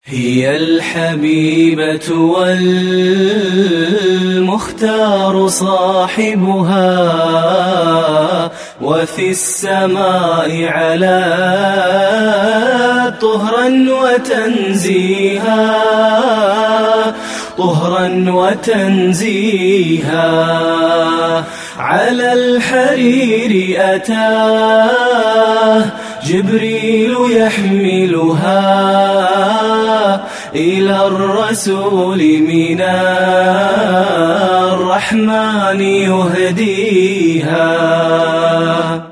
هي الحبيبة والمختار صاحبها، وفي السماء علا طهرا وتنزيها، على الحرير أتاه جبريل يحملها، إلى الرسول من الرحمن يهديها.